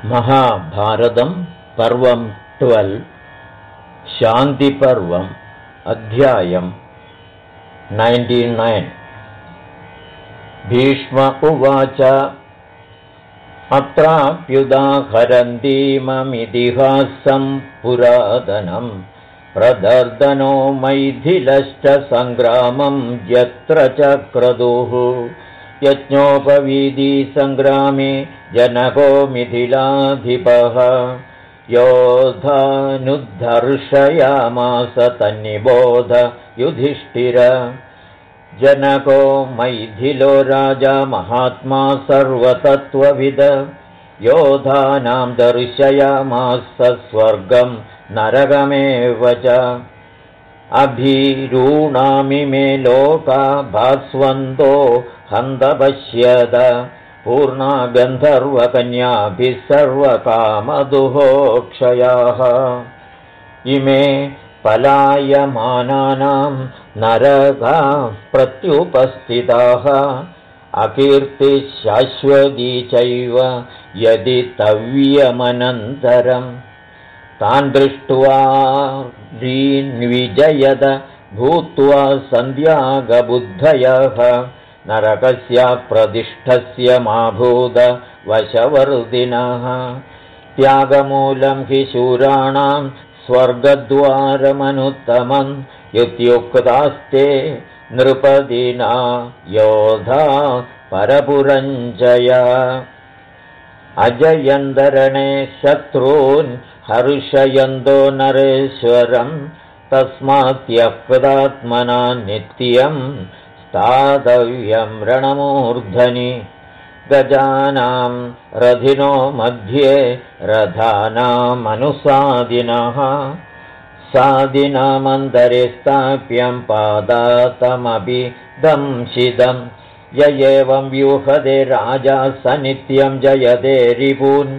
महाभारतं पर्वं 12 शान्तिपर्वम् अध्यायं 99 भीष्म उवाच अत्राप्युदाहरन्तीममितिहासं पुरातनं प्रदर्दनो मैथिलश्च सङ्ग्रामं यत्र चक्रदुः यज्ञोपवीतिसङ्ग्रामे जनको मिथिलाधिपः योधानुद्धर्षयामास तन्निबोध युधिष्ठिर जनको मैथिलो राजा महात्मा सर्वतत्त्वविद योधानां दर्शयामास स्वर्गं नरकमेव च अभिरूणामिमे लोका भास्वन्तो हन्तपश्यद पूर्णा गन्धर्वकन्याभिः सर्वकामदुहोक्षयाः इमे पलायमानानां नरकाः प्रत्युपस्थिताः अकीर्तिः शाश्वती चैव यदि तव्यमनन्तरम् तान् दृष्ट्वा विजयद भूत्वा सन्ध्यागबुद्धयः नरकस्य प्रतिष्ठस्य माभूद वशवर्दिनः त्यागमूलं हि शूराणां स्वर्गद्वारमनुत्तमम् इत्युक्तास्ते नृपदिना योधा परपुरञ्जय अजयन्दरणे शत्रून् हर्षयन्तो नरेश्वरं तस्मात्यक्तात्मना नित्यं स्थातव्यं रणमूर्धनि गजानां रथिनो मध्ये रथानामनुसादिनः सादिनामन्तरे स्थाप्यं पादातमपि दंशितं य एवं व्यूहदे राजा स नित्यं जयते रिपून्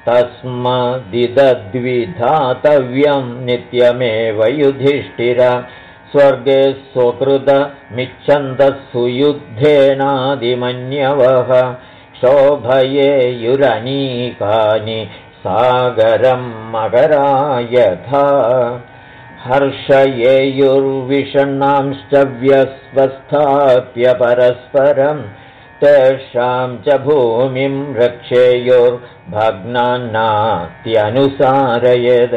तस्मदिदद्विधातव्यं नित्यमेव युधिष्ठिर स्वर्गे स्वकृतमिच्छन्तः सुयुद्धेनादिमन्यवः शोभयेयुरनीकानि सागरं मकरायथा हर्षयेयुर्विषण्णांश्च व्यस्वस्थाप्य परस्परं तेषां च भूमिं रक्षेयुर्भग्नान्नात्यनुसारयेद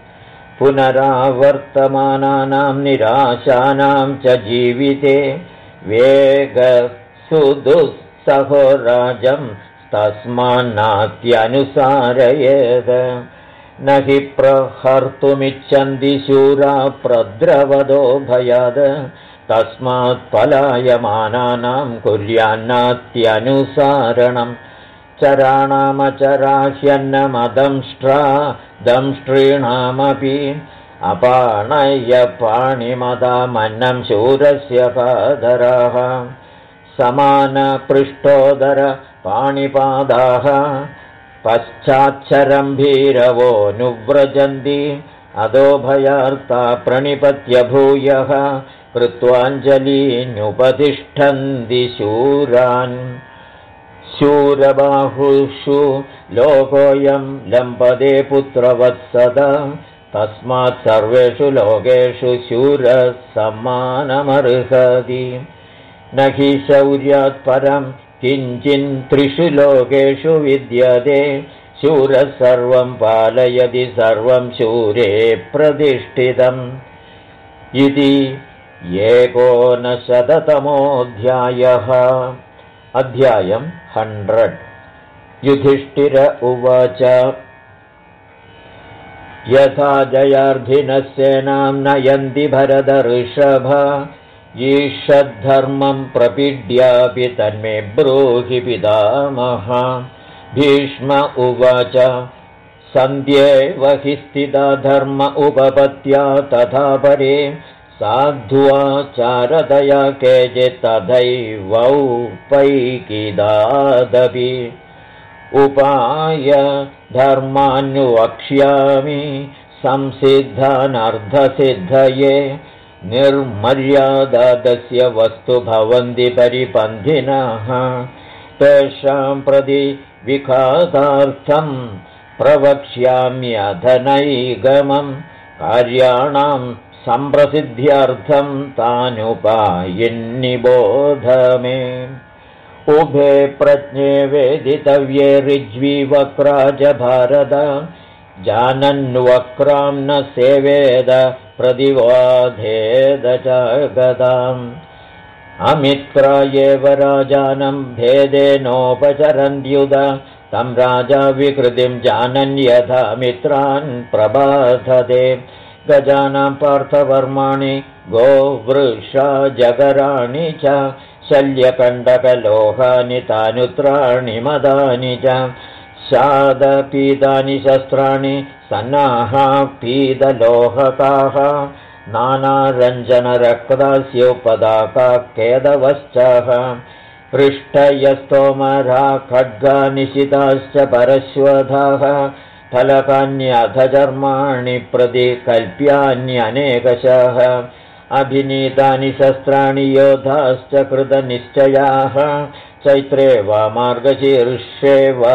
पुनरावर्तमानानां निराशानां च जीविते वेगसुदुःसहो राजं तस्मान्नात्यनुसारयेद न हि प्रहर्तुमिच्छन्ति शूरा प्रद्रवदो भयाद तस्मात् पलायमानानां कुर्यान्नात्यनुसारणम् चराणामचराह्यन्नमदंष्ट्रा दंष्ट्रीणामपि अपाणय्य पाणिमदामन्नं शूरस्य पादराः समानपृष्ठोदर पाणिपादाः पश्चाच्छरं भीरवो नुव्रजन्ति अधो भयार्ता प्रणिपत्य भूयः कृत्वाञ्जलीनुपतिष्ठन्ति शूरान् शूरबाहुषु लोकोऽयं लम्पदे पुत्रवत्सदा तस्मात् सर्वेषु लोकेषु शूरः सम्मानमर्हति न हि शौर्यात् परं किञ्चिन्त्रिषु लोकेषु विद्यते शूरः सर्वं पालयति सर्वं शूरे प्रतिष्ठितम् इति 19तमोऽध्यायः अध्यायं 100 युधिष्ठिर उवाच यथा जयार्थिनः सेनां नयन्ति भरतऋषभ ईषद्धर्मं प्रपीड्यापि तन्मे ब्रूहि पितामह भीष्म उवाच सन्ध्येव हि स्थिता धर्म उपपत्या तथा परे साध्वाचारतया केचित् तथैवौपैकिदादपि उपाय धर्मान्वक्ष्यामि संसिद्धानर्धसिद्धये निर्मर्यादादस्य वस्तु भवन्ति परिपन्थिनः तेषां प्रति विघातार्थं प्रवक्ष्याम्यधनैगमं कार्याणां सम्प्रसिद्ध्यर्थं तानुपायन्निबोध मे। उभे प्रज्ञे वेदितव्ये ऋज्वी वक्रा च भारत जानन्वक्रां न सेवेद प्रतिवादेद च गदाम् अमित्रा एव राजानं भेदेनोपचरन्त्युद तं राजा विकृतिं जानन् यथा मित्रान् प्रबाधते गजानां पार्थवर्माणि गोवृषा जगराणि च शल्यकण्डकलोहानि तानुत्राणि मदानि च शादपीतानि शस्त्राणि सन्नाहा पीतलोहकाः नानारञ्जनरक्तास्योपदाका केदवश्चः पृष्ठयस्तोमरा खड्गानिशिताश्च परश्वधाः फलकान्यधचर्माणि प्रतिकल्प्यान्यनेकशः अभिनीतानि शस्त्राणि योधाश्च कृतनिश्चयाः चैत्रे वा मार्गशीर्षे वा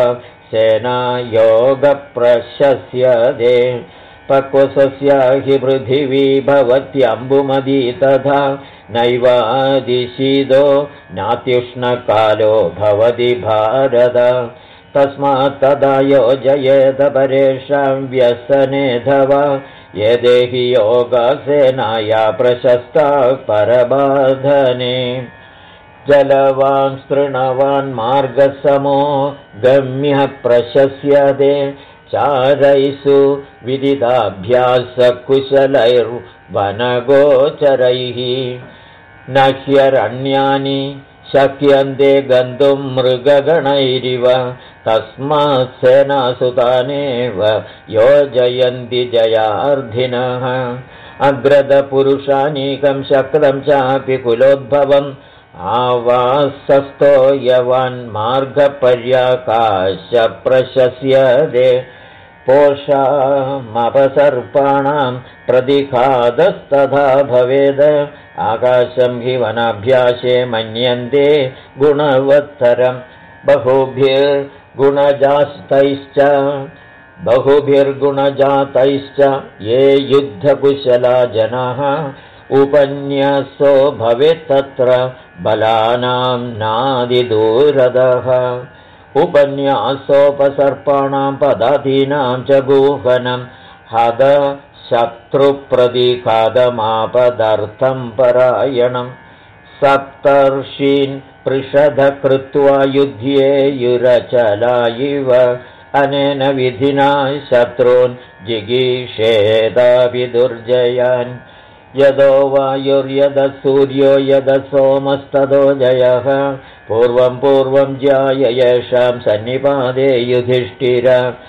सेनायोगप्रशस्यते पक्वसस्या हि पृथिवी भवत्यम्बुमदी तथा नैवादिशीदो नात्युष्णकालो भवति भारत तस्मात् तदा योजयेत परेषां व्यसनेऽथवा ये देहि योगसेनाया प्रशस्ता परबाधने जलवान् तृणवान् मार्गसमो गम्यः प्रशस्यते चारैषु विदिताभ्यासकुशलैर्वनगोचरैः न ह्यरण्यानि शक्यन्ते गन्तुं मृगगणैरिव तस्मात् सेनासुतानेव योजयन्ति जयार्थिनः अग्रदपुरुषानीकं शक्रं चापि कुलोद्भवम् आवासस्थो यवान् मार्गपर्याकाश प्रशस्यते पोषामपसर्पाणां प्रतिघातस्तथा भवेद आकाशं हि वनाभ्यासे मन्यन्ते गुणवत्तरं बहुभिर्गुणजातैश्च ये युद्धकुशला जनाः उपन्यासो भवेत् तत्र बलानां नादिदूरदः उपन्यासोपसर्पाणां पदादीनां च गुहनं हद शत्रुप्रतिघातमापदर्थं परायणं सप्तर्षीन् पृषधकृत्वा युध्येयुरचला इव अनेन विधिना शत्रून् जिगीषेदापि दुर्जयान् यदो वायुर्यद सूर्यो यद सोमस्तदो जयः पूर्वं ज्याय येषां सन्निपादे युधिष्ठिर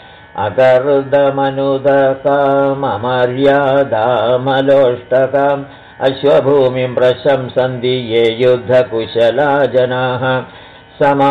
अकर्दमनुदकाममर्यादामलोष्टकाम् अश्वभूमिं प्रशंसन्ति ये युद्धकुशला जनाः समा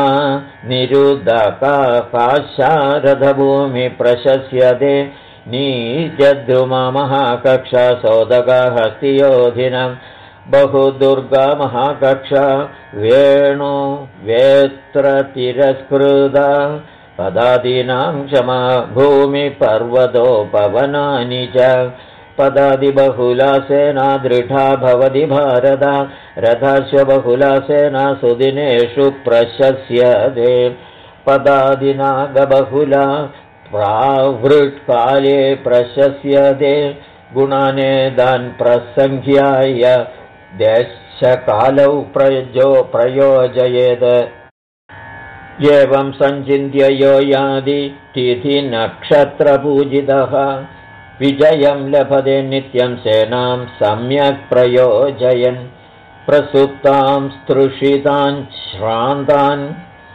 निरुदकाशारथभूमि प्रशस्यते नीजद्रुमा महाकक्षा सोदका हस्तियोधिनं बहुदुर्गा महाकक्षा वेणु वेत्रतिरस्कृता पदादीनां क्षमा भूमिपर्वतोपवनानि च पदादिबहुला सेना दृढा भवति भारत रथाश्वबहुला सेना सुदिनेषु प्रशस्यते पदादिनागबहुला प्रावृत्काले प्रशस्यते गुणानेदान् प्रसङ्ख्याय देशकालौ प्रयोजयेत् एवं सञ्चिन्त्य यो यादि तिथिनक्षत्रपूजितः विजयं लभते नित्यं सेनां सम्यक् प्रयोजयन् प्रसुप्तां स्तृषितान् श्रान्तान्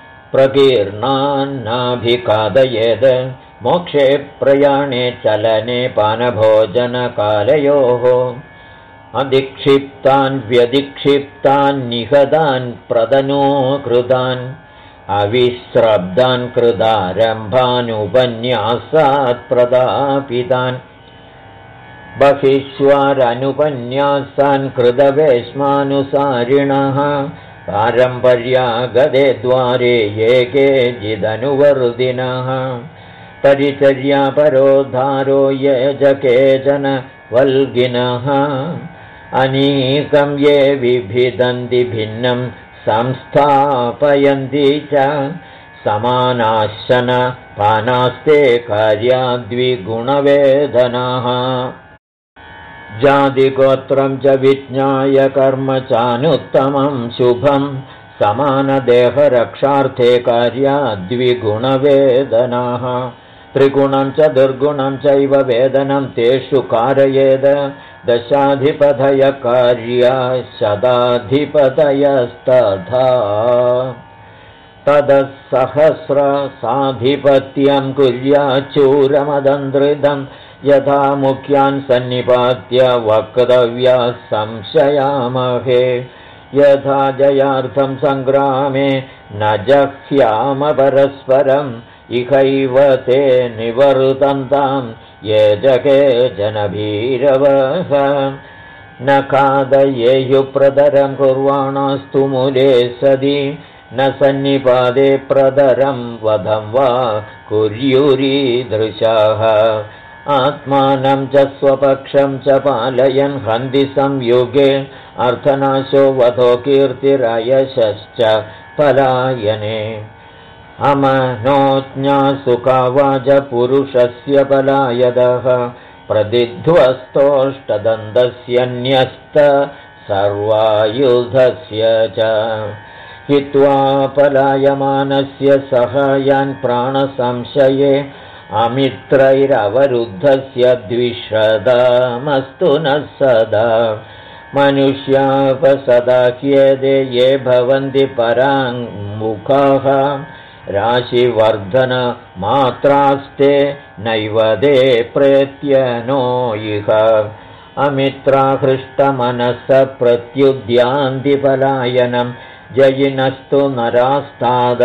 प्रकीर्णान्नाभिखादयेत् मोक्षे प्रयाणे चलने पानभोजनकालयोः अधिक्षिप्तान् व्यधिक्षिप्तान् निहतान् प्रदनोकृतान् अविश्रब्दान् कृतारम्भान् उपन्यासात् प्रदापितान् बहिष्वारनुपन्यासान् कृतवेश्मानुसारिणः पारम्पर्यागते द्वारे ये केचिदनुवर्तिनः परिचर्यापरोद्धारो ये च केचन वल्गिनः अनीकं ये विभिदन्ति भिन्नं संस्थापयन्ति च समानाशन पानास्ते कार्याद्विगुणवेदनाः जातिगोत्रं च विज्ञाय कर्म चानुत्तमं शुभं समानदेहरक्षार्थे कार्याद्विगुणवेदनाः त्रिगुणं च दुर्गुणं चैव वेदनं तेषु कारयेद दशाधिपतयः कार्या शताधिपतयस्तथा ततः सहस्रसाधिपत्यं कुर्याच्चूरमदन्द्रितं यथा मुख्यान् सन्निपात्य वक्तव्याः संशयामहे यथा जयार्थं सङ्ग्रामे न जह्याम परस्परम् इहैव ते निवर्तन्तां ये च केचन भीरवः न खादयेयुप्रदरं कुर्वाणास्तु मूले सदि न सन्निपादे प्रदरं वधं वा कुर्युरीदृशाः आत्मानं च स्वपक्षं च पालयन् हन्ति संयुगे अर्थनाशो वधो कीर्तिरयशश्च पलायने अमनोज्ञासुखावाच पुरुषस्य पलायदः प्रदिध्वस्तोष्टदन्तस्य न्यस्त सर्वायुधस्य च हित्वा पलायमानस्य सहायान् प्राणसंशये अमित्रैरवरुद्धस्य द्विषदामस्तु नः सदा मनुष्यापसदाह्येते ये भवन्ति पराङ्मुखाः राशिवर्धनमात्रास्ते नैव ते प्रेत्यनो इह अमित्राहृष्टमनसः प्रत्युद्यान्ति पलायनं जयिनस्तु नरास्ताद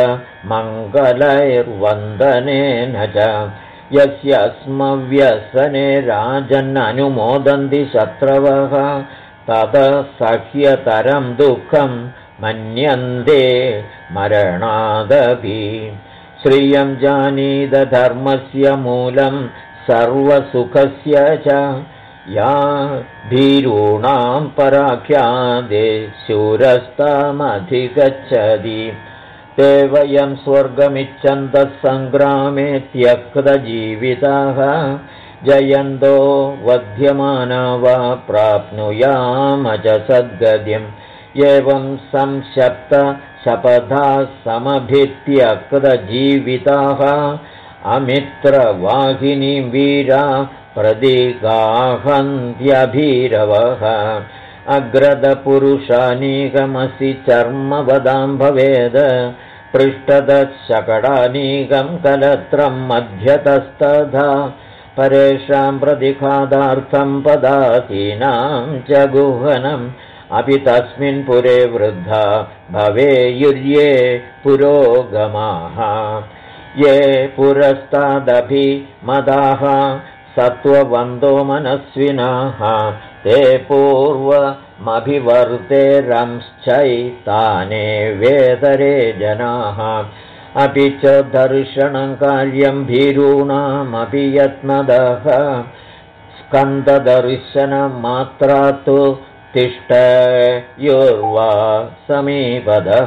मङ्गलैर्वन्दनेन च यस्यस्मव्यसने राजन्ननुमोदन्ति शत्रवः ततः सह्यतरं दुःखं मन्यन्ते मरणादपि श्रियं जानीत धर्मस्य मूलं सर्वसुखस्य च या भीरूणां पराख्यादे शूरस्तामधिगच्छति ते वयं स्वर्गमिच्छन्तः सङ्ग्रामे त्यक्तजीविताः जयन्तो वध्यमाना वा प्राप्नुयाम च सद्गतिम् एवं संशप्त शपथाः समभित्यक्तजीविताः अमित्रवाहिनीं वीरा प्रतिगाहन्त्यभीरवः अग्रदपुरुषानीकमसि चर्मवदां भवेद पृष्ठतः शकडानीकं कलत्रं मध्यतस्तथा परेषां प्रतिघातार्थं पदातीनां च गुहनम् अपि तस्मिन् पुरे वृद्धा भवेयुर्ये पुरोगमाः ये पुरस्तादभिमदाः सत्त्ववन्दो मनस्विनाः ते पूर्वमभिवर्तेरंश्चैताने वेतरे जनाः अपि च दर्शनं कार्यं भीरूणामपि यत्नदः स्कन्ददर्शनमात्रा तु तिष्ठयुर्वा समीपदः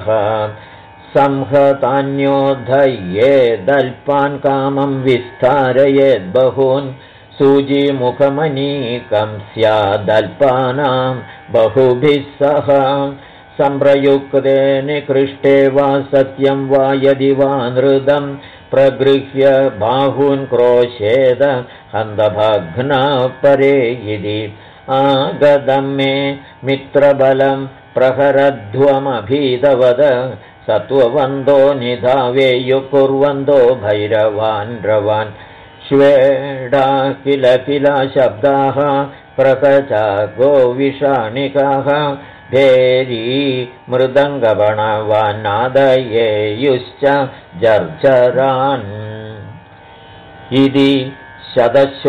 संहतान्योद्धयेदल्पान् कामं विस्तारयेद्बहून् सूजीमुखमनीकं स्यादल्पानां बहुभिः सह सम्प्रयुक्ते निकृष्टे वा सत्यं वा यदि वा नृदं प्रगृह्य बाहून् क्रोशेद हन्तभग्ना परे इति आगतं मे मित्रबलं प्रहरध्वमभीतवद सत्त्ववन्दो निधावेयुः कुर्वन्दो भैरवान् रवान् श्वेडा किल किला शब्दाः प्रकचा गोविषाणिकाः भेरी मृदङ्गबणवान्नादयेयुश्च जर्जरान् इति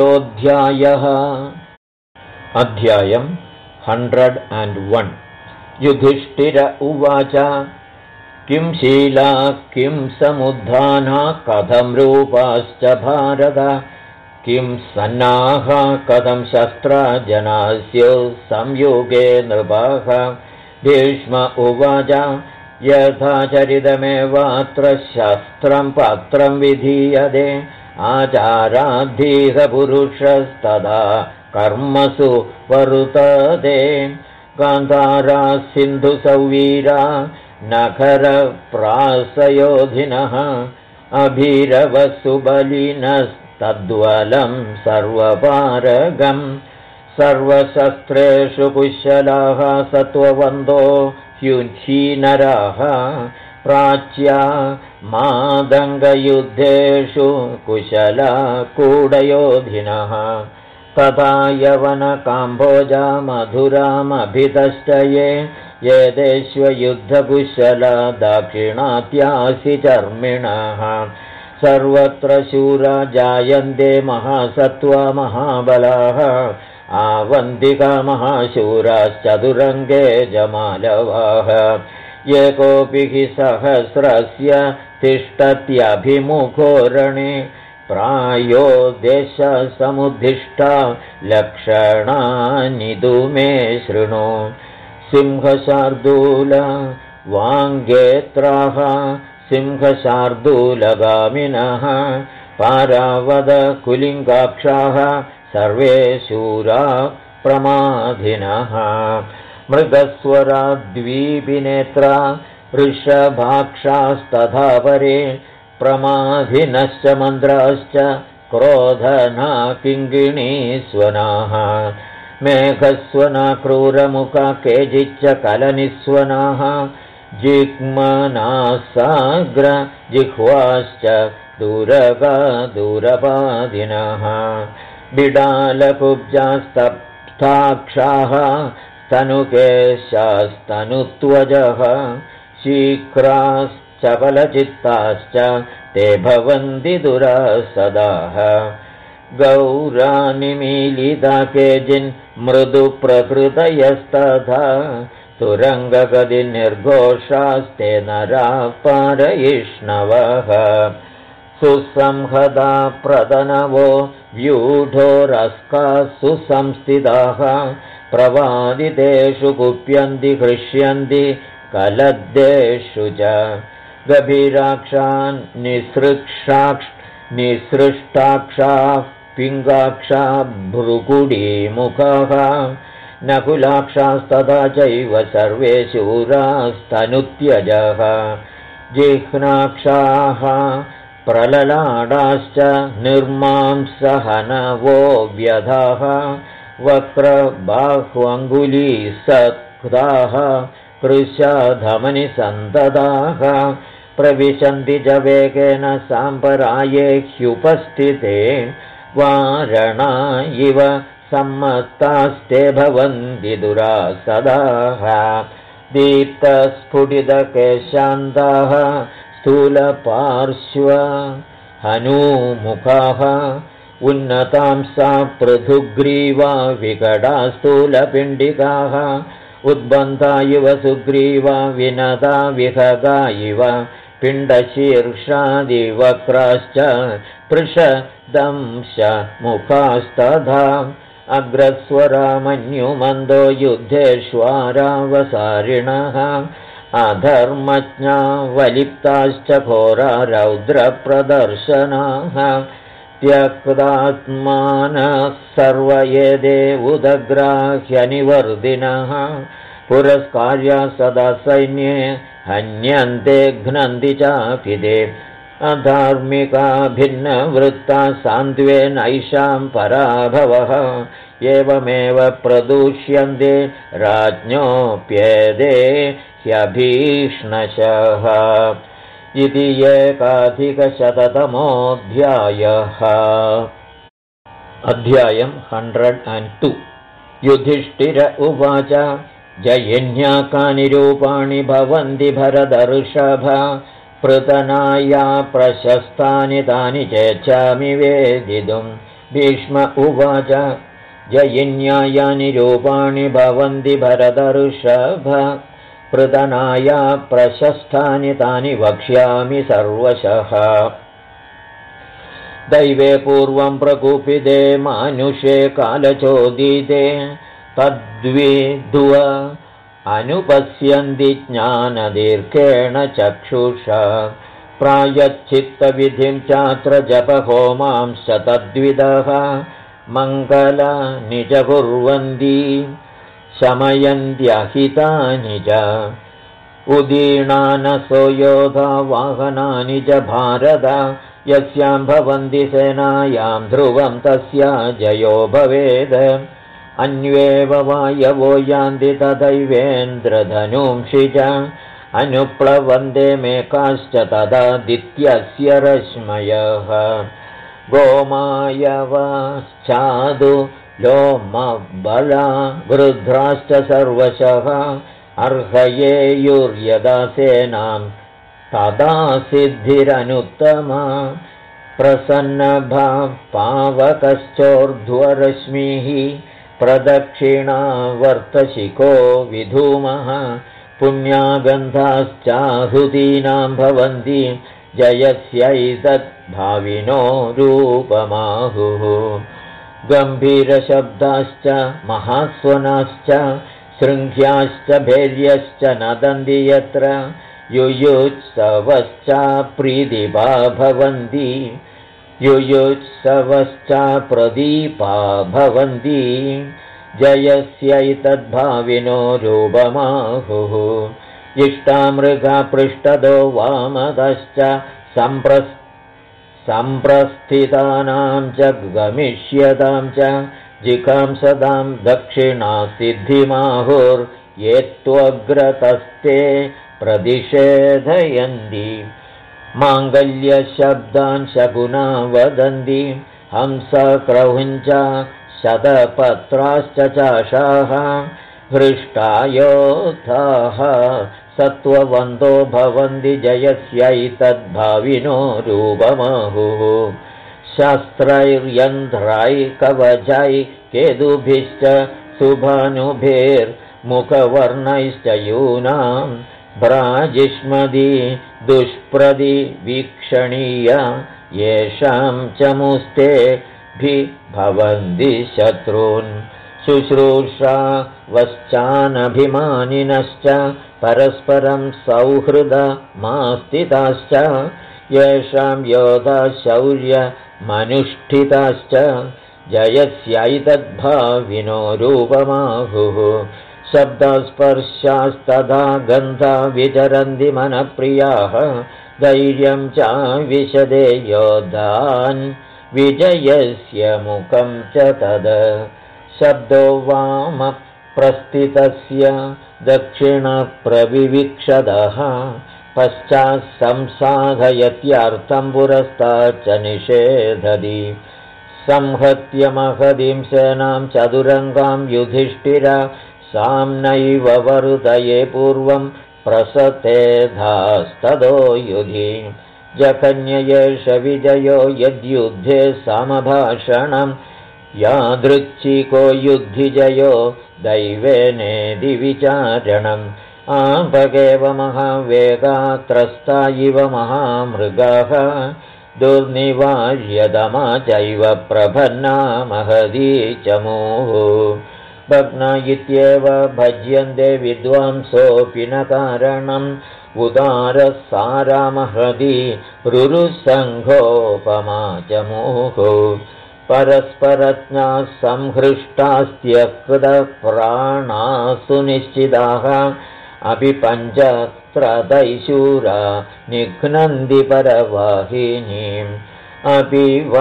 101 अध्यायम् 101 युधिष्ठिर उवाच किं शीला किं समुद्धाना कथं रूपाश्च भारत किं सन्नाः कथं शस्त्रजनास्यो संयुगे नृपाः भीष्म उवाच यथा चरितमेवात्र शस्त्रं पत्रं विधीयते आचाराद्धीह पुरुषस्तदा कर्मसु वर्तते गान्धारा सिन्धुसौवीरा नखरप्रासयोधिनः अभीरवसुबलिनस्तद्वलं सर्वपारगम् सर्वशस्त्रेषु कुशलाः सत्त्ववन्तो ह्युञ्छीनराः प्राच्या मादङ्गयुद्धेषु कुशला कूडयोधिनः तथा यवनकाम्भोजा मधुरामभितश्च ये देष्वयुद्धकुशला दाक्षिणात्यासि चर्मिणः सर्वत्र शूरा जायन्ते महासत्त्वा महाबलाः आवन्तिका महाशूराश्चतुरङ्गे जमालवाः एकोऽपि हि सहस्रस्य तिष्ठत्यभिमुखो रणे प्रायो देशसमुद्दिष्टा लक्षणानि तु मे शृणु सिंहशार्दूल वाङ्गेत्राः सिंहशार्दूलगामिनः पारावद कुलिङ्गाक्षाः सर्वे शूरा प्रमाधिनः मृगस्वराद्वीपिनेत्रा वृषभाक्षास्तथा परे प्रमाधिनश्च मन्द्राश्च क्रोधना किङ्गिणीस्वनाः मेघस्वना क्रूरमुखा केचिच्च कलनिस्वनाः जिह्मनासाग्र जिह्वाश्च दूरगा दूरपादिनः बिडालकुब्जास्तप्ताक्षाः स्तनुकेशास्तनुत्वजः शीघ्राश्चपलचित्ताश्च ते भवन्ति दुरासदाः गौरानिमीलिता केचिन्मृदुप्रकृतयस्तथा तुरङ्गगतिर्निर्घोषास्ते नराः पारयिष्णवः सुसंहदा प्रतनवो व्यूढोरस्काः सुसंस्थिताः प्रवादितेषु कुप्यन्ति हृष्यन्ति कलद्देषु च गभीराक्षान् निसृष्टाक्षाः पिङ्गाक्षा भ्रुकुडीमुखाः नकुलाक्षास्तथा चैव सर्वे शूरास्तनुत्यजः जिह्नाक्षाः प्रललाडाश्च निर्मांसहनवो व्यधाः वक्रबाह्वङ्गुलीसक्ताः कृशाधमनिसन्तताः प्रविशन्ति च वेगेन साम्पराये ह्युपस्थिते वारणा इव सम्मत्तास्ते भवन्ति दुरासदाः दीप्तस्फुटितकेशान्ताः स्थूलपार्श्व हनूमुखाः उन्नतांसा पृथुग्रीवा विकटा स्थूलपिण्डिकाः उद्बन्धा इव सुग्रीवा विनता विहगा इव पिण्डशीर्षादिवक्राश्च पृषदंशमुखास्तथा अग्रस्वरामन्युमन्दो युद्धेष्वारावसारिणः अधर्मज्ञा वलिप्ताश्च घोरा रौद्रप्रदर्शनाः त्यक्तात्मानः सर्वयेदे उदग्राह्यनिवर्दिनः पुरस्कार्या सदा सैन्ये हन्यन्ते घ्नन्ति चापिते अधार्मिका भिन्नवृत्ता सान्त्वेनैषां पराभवः एवमेव प्रदूष्यन्ते राज्ञोऽप्येते ह्यभीष्णशः इति 1,100तमोऽध्यायः। अध्यायं 102। युधिष्ठिर उवाच जयिन्याकानि रूपाणि भवन्ति भरतर्षभ पृतनाया प्रशस्तानि तानि चेच्छामि वेदितुं। भीष्म उवाच जयिन्यायानि रूपाणि भवन्ति भरतऋषभ पृतनाया प्रशस्तानि तानि वक्ष्यामि सर्वशः दैवे पूर्वं प्रकुपिते मानुषे कालचोदिते तद्विद्व अनुपश्यन्ति ज्ञानदीर्घेण चक्षुषा प्रायश्चित्तविधिं चात्र जपहोमांश्च तद्विदः मङ्गलानि च कुर्वन्ति शमयन्त्यहितानि च उदीर्णानसो योधा वाहनानि च भारत यस्यां भवन्ति सेनायां ध्रुवं तस्या जयो भवेत् अन्वेव वायवो यान्ति तदैवेन्द्रधनुंषि च अनुप्लवन्ते मेकाश्च तदादित्यस्य रश्मयः गोमायवाश्चादु लोमबला वृद्धाश्च सर्वशः अर्हयेयुर्यदा सेनां तदा सिद्धिरनुत्तमा प्रसन्नभा पावकश्चोर्ध्वरश्मिः प्रदक्षिणावर्तशिखो विधूमः पुण्यागन्धाश्चाहुतीनां भवन्ति जयस्यैतद्भाविनो रूपमाहुः गम्भीरशब्दाश्च महास्वनाश्च शृङ्ख्याश्च भैर्यश्च नदन्ति यत्र युयुत्सवश्च प्रीतिपा भवन्ति युयुत्सवश्च प्रदीपा भवन्ति जयस्यैतद्भाविनो रूपमाहुः इष्टामृगा पृष्ठदो वामदश्च सम्प्रस्थितानां च गमिष्यतां च जिघांसदां दक्षिणा सिद्धिमाहुर्ये त्वग्रतस्ते प्रतिषेधयन्ति माङ्गल्यशब्दान् शकुना वदन्ति हंसक्रौञ्च शतपत्राश्च चाशाः हृष्टायोधाः सत्त्ववन्तो भवन्ति जयस्यैतद्भाविनो रूपमाहुः शस्त्रैर्यन्ध्रैः कवचैः केतुभिश्च शुभानुभैर्मुखवर्णैश्च यूनां भ्राजिष्मदि दुष्प्रदि वीक्षणीय येषां चमुस्तेभिर्भवन्ति शत्रून् शुश्रूषा वश्चानभिमानिनश्च परस्परं सौहृदमास्थिताश्च येषां योधा शौर्यमनुष्ठिताश्च जयस्यैतद्भाविनो रूपमाहुः शब्दस्पर्शास्तथा गन्धा विचरन्ति मनप्रियाः धैर्यं च विशदे योधान् विजयस्य मुखं च तद् शब्दो वामप्रस्थितस्य दक्षिणप्रविवीक्षदः पश्चात् संसाधयत्यर्थं पुरस्ताच्च निषेधति संहत्य महतीं सेनां चतुरङ्गां युधिष्ठिर साम्नैव वरुदये पूर्वं प्रसतेधास्तदो युधि जघन्य एष विजयो यद्युद्धे समभाषणं यादृच्छिको युद्धिजयो दैवेनेदि विचारणम् आपगेव महावेगा त्रस्ता इव महामृगाः दुर्निवार्यदमा चैव प्रभन्ना महदी चमूः भग्ना इत्येव भज्यन्ते विद्वांसोऽपि न कारणम् उदारसारा महदी रुरुसङ्घोपमा चमूः परस्परज्ञा संहृष्टास्त्यकृतप्राणासु निश्चिताः अपि पञ्चत्रदैशूरा निघ्नन्ति परवाहिनीम् अपि वा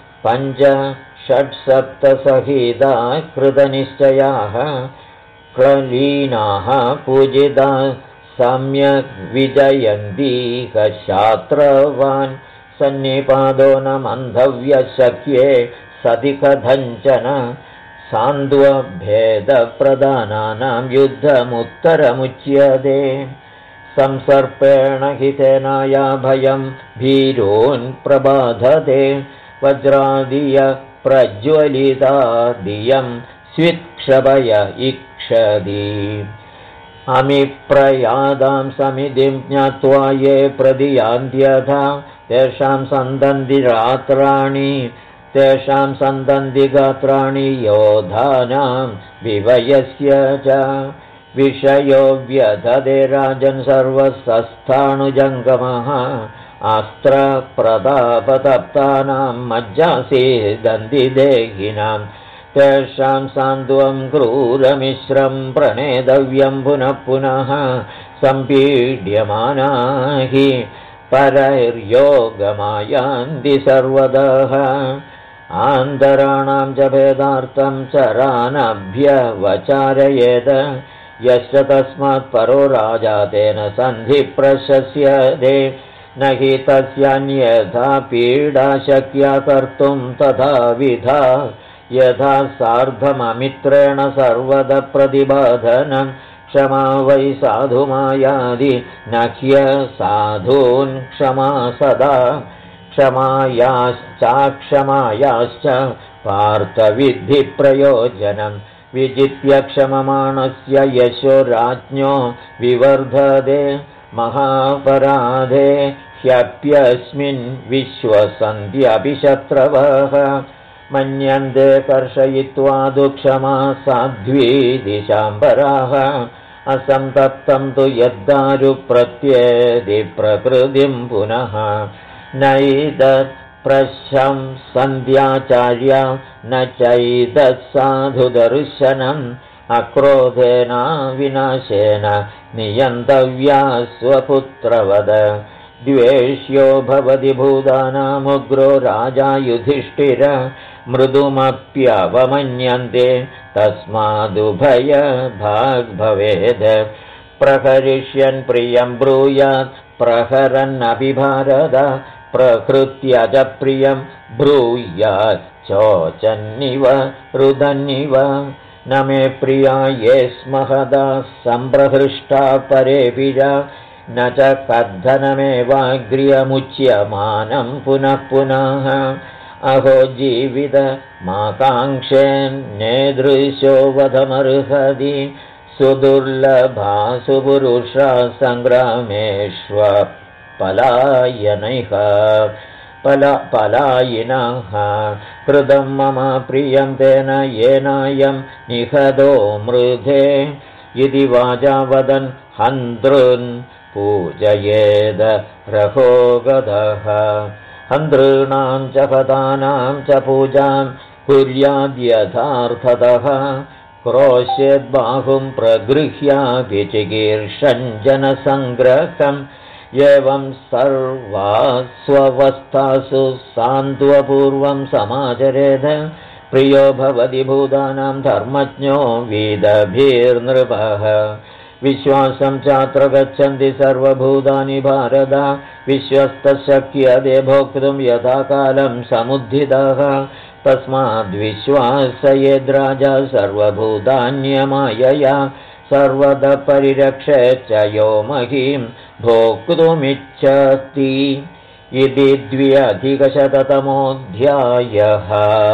5-6-7 कृतनिश्चयाः क्ललीनाः पूजिता सम्यग् विजयन्तीह शात्रवान् सन्निपादो न मन्धव्यशक्ये सति कथञ्चन सान्द्वभेदप्रधानानां युद्धमुत्तरमुच्यते संसर्पेण हि सेनाया भयं भीरोन् प्रबाधते वज्रादिय प्रज्वलिता दियं स्वित्क्षपय इक्षति अमिप्रयादां समितिं ज्ञात्वा ये प्रदियान्त्यथा तेषां सन्दन्ति रात्राणि तेषां सन्दन्ति गात्राणि योधानां विवयस्य च विषयो व्यधते राजन् सर्वसस्थाणुजङ्गमः अस्त्रप्रतापतप्तानां मज्जासीदन्ति देहिनां तेषां सान्त्वं क्रूरमिश्रं प्रणेतव्यं पुनः पुनः सम्पीड्यमाना हि परैर्योगमायान्ति सर्वतः आन्तराणां च भेदार्थं चरानभ्यवचारयेत यश्च तस्मात् परो राजा तेन सन्धिप्रशस्यते न हि तस्यान्यथा पीडा शक्या कर्तुं तथाविधा यथा सार्धममित्रेण सर्वदा प्रतिबाधनं क्षमा वै साधुमायादि न ह्य साधून् क्षमा सदा क्षमायाश्च पार्थविद्धिप्रयोजनं विजित्य क्षममाणस्य यशो राज्ञो विवर्धते महापराधे ह्यप्यस्मिन् विश्वसन्त्यपि शत्रवः मन्यन्ते कर्षयित्वा दुःक्षमा साध्वीदिशाम्बराः असन्तप्तं तु यद्दारुप्रत्येदि प्रकृतिं पुनः नैदत्प्रशं सन्ध्याचार्या न चैदत्साधुदर्शनम् अक्रोधेन विनाशेन नियन्तव्या स्वपुत्रवद द्वेष्यो भवति भूतानामुग्रो राजा युधिष्ठिर मृदुमप्यवमन्यन्ते तस्मादुभयभाग्भवेद् प्रहरिष्यन् प्रियं ब्रूयात् प्रहरन्नपि भारत प्रकृत्य च प्रियं ब्रूयाच्चोचन्निव रुदन्निव न मे प्रिया ये स्महदा सम्प्रहृष्टा परेऽपि च न च कर्धनमेवाग्र्यमुच्यमानं पुनः पुनः अहो जीवितमाकाङ्क्षेन्नेदृशो वधमर्हति सुदुर्लभा सुपुरुषा पलायिनः कृतं मम प्रियं तेन येनायं निहतो मृधे इति वाचा वदन् हन्तॄन् पूजयेद रघोगदः हन्तॄणां च हतानां च पूजां कुर्याद्यथार्थतः क्रोश्येद्बाहुं प्रगृह्यापि चिकीर्षन् जनसङ्ग्रहम् एवं सर्वास्वस्थासु सान्त्वपूर्वं समाचरेद प्रियो भवति भूतानां धर्मज्ञो वेदभिर्नृपः विश्वासं चात्र गच्छन्ति सर्वभूतानि भारत विश्वस्तशक्यते भोक्तुं यथा कालं समुद्धितः तस्माद्विश्वासयेद्राजा सर्वभूतान्यमायया सर्वदा परिरक्षेच्च यो महीं भोक्तुमिच्छति इति 2अधिकशततमोऽध्यायः।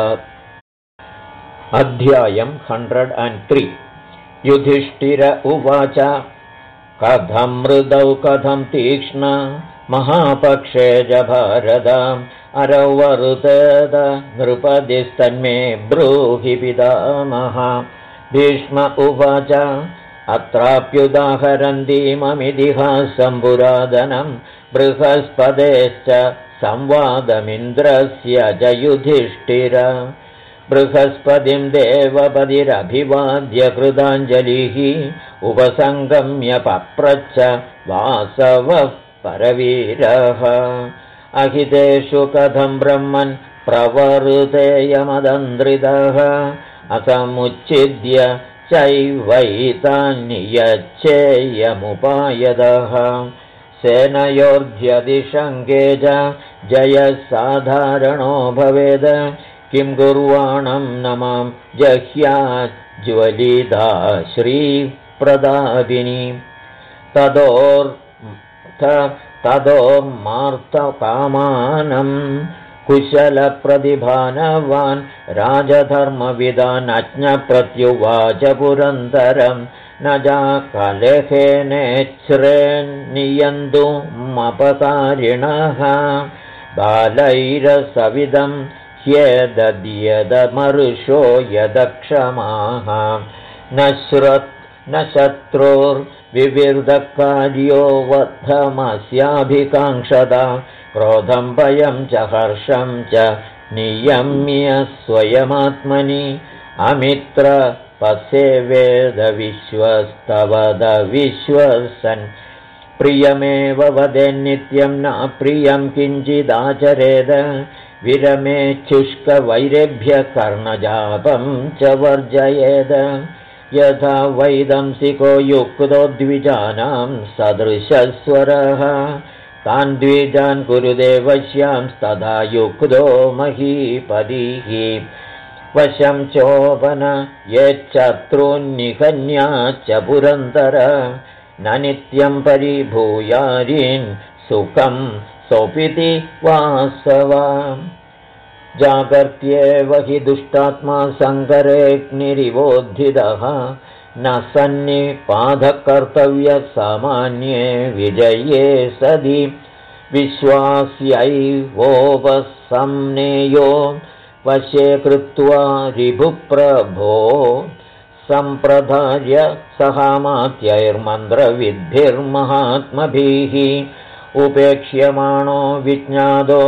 अध्यायं 103। युधिष्ठिर उवाच कथं मृदौ कथं तीक्ष्ण महापक्षे च भारत अरवर्तेद नृपतिस्तन्मे ब्रूहि पितामह। भीष्म उवाच अत्राप्युदाहरन्तीममितिहासं पुरातनं बृहस्पतेश्च संवादमिन्द्रस्य च युधिष्ठिर। बृहस्पतिं देवपतिरभिवाद्य कृताञ्जलिः उपसङ्गम्य पप्रच्छ वासवः परवीरः अहितेषु कथं ब्रह्मन् प्रवर्तेयमदन्द्रितः असमुच्चिद्य चैवैतान्यच्छेयमुपायतः सेनयोर्ध्यदिशङ्के च जयसाधारणो भवेद किं कुर्वाणं नमां जह्याज्वलिता श्रीप्रदापिनी तदोर्मार्तकामानं कुशलप्रतिभानवान् राजधर्मविदान् अज्ञप्रत्युवाच पुरन्दरम् न जाकलेहेनेच्छ्रेन्नियन्तुमपकारिणः बालैरसविदं ह्येदद्यदमरुषो यदक्षमाः न शत्रुर्विविर्धकार्यो वद्धमस्याभिकाङ्क्षदा क्रोधं भयं च हर्षं च नियम्य स्वयमात्मनि अमित्र पश्येवेदविश्वस्तवदविश्वसन् प्रियमेव वदेन्नित्यं न प्रियं किञ्चिदाचरेद विरमेच्छुष्कवैरेभ्यः कर्णजापं च वर्जयेद यथा वैदंसिको युक्तो द्विजानां सदृशस्वरः तान् द्विजान् कुरुदे वश्यांस्तदा युक्तो महीपतिः वशं चोपन यच्छत्रून्निहन्याच्च पुरन्दर न नित्यं परिभूयारीन् सुखं सोऽपिति वासवा जागर्त्येव हि दुष्टात्मा सङ्करेऽग्निरिवोद्धितः न सन्निपातकर्तव्यसामान्ये विजये सदि विश्वास्यैवोपसंनेयो वशे कृत्वा रिभुप्रभो सम्प्रधार्य सहामात्यैर्मन्त्रविद्भिर्महात्मभिः उपेक्ष्यमाणो विज्ञातो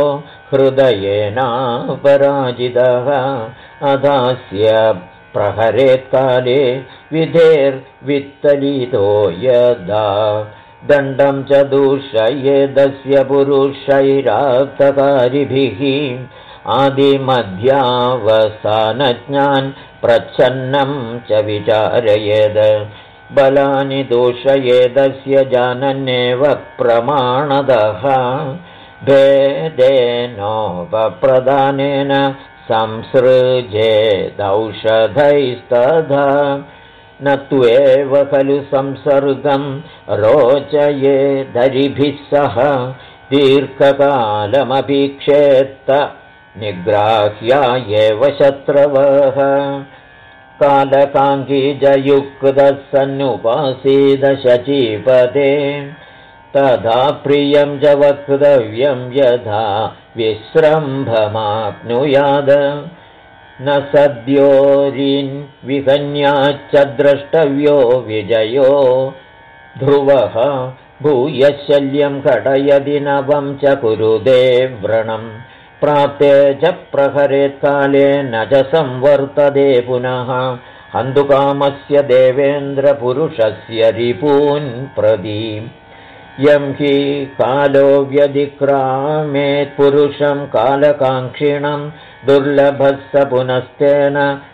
हृदयेनापराजितः अदास्य प्रहरेत्काले विधेर्वित्तलितो यदा दण्डं च दूषयेदस्य पुरुषैराप्तकारिभिः आदिमध्यावसानज्ञान् प्रच्छन्नं च विचारयेद बलानि दूषयेदस्य जानन्नेव प्रमाणदः भेदेनोपप्रदानेन संसृजेदौषधैस्तथा न त्वेव खलु संसर्गं रोचयेदरिभिः सह दीर्घकालमपीक्षेत्त निग्राह्या एव शत्रवः कालकाङ्गीजयुक्तः सन्नुपासीद शचीपते तदा प्रियं च वक्तव्यं यथा विस्रम्भमाप्नुयाद न सद्योरिन् विहन्याच्च द्रष्टव्यो विजयो ध्रुवः भूयः शल्यं घटयदि नवं च कुरुदे व्रणम् प्राप्ते च प्रहरेत्काले न च संवर्तते पुनः हन्तुकामस्य देवेन्द्रपुरुषस्य रिपून् प्रति यं हि कालो व्यधिक्रामेत् पुरुषं कालकाङ्क्षिणं दुर्लभः स पुनस्तेन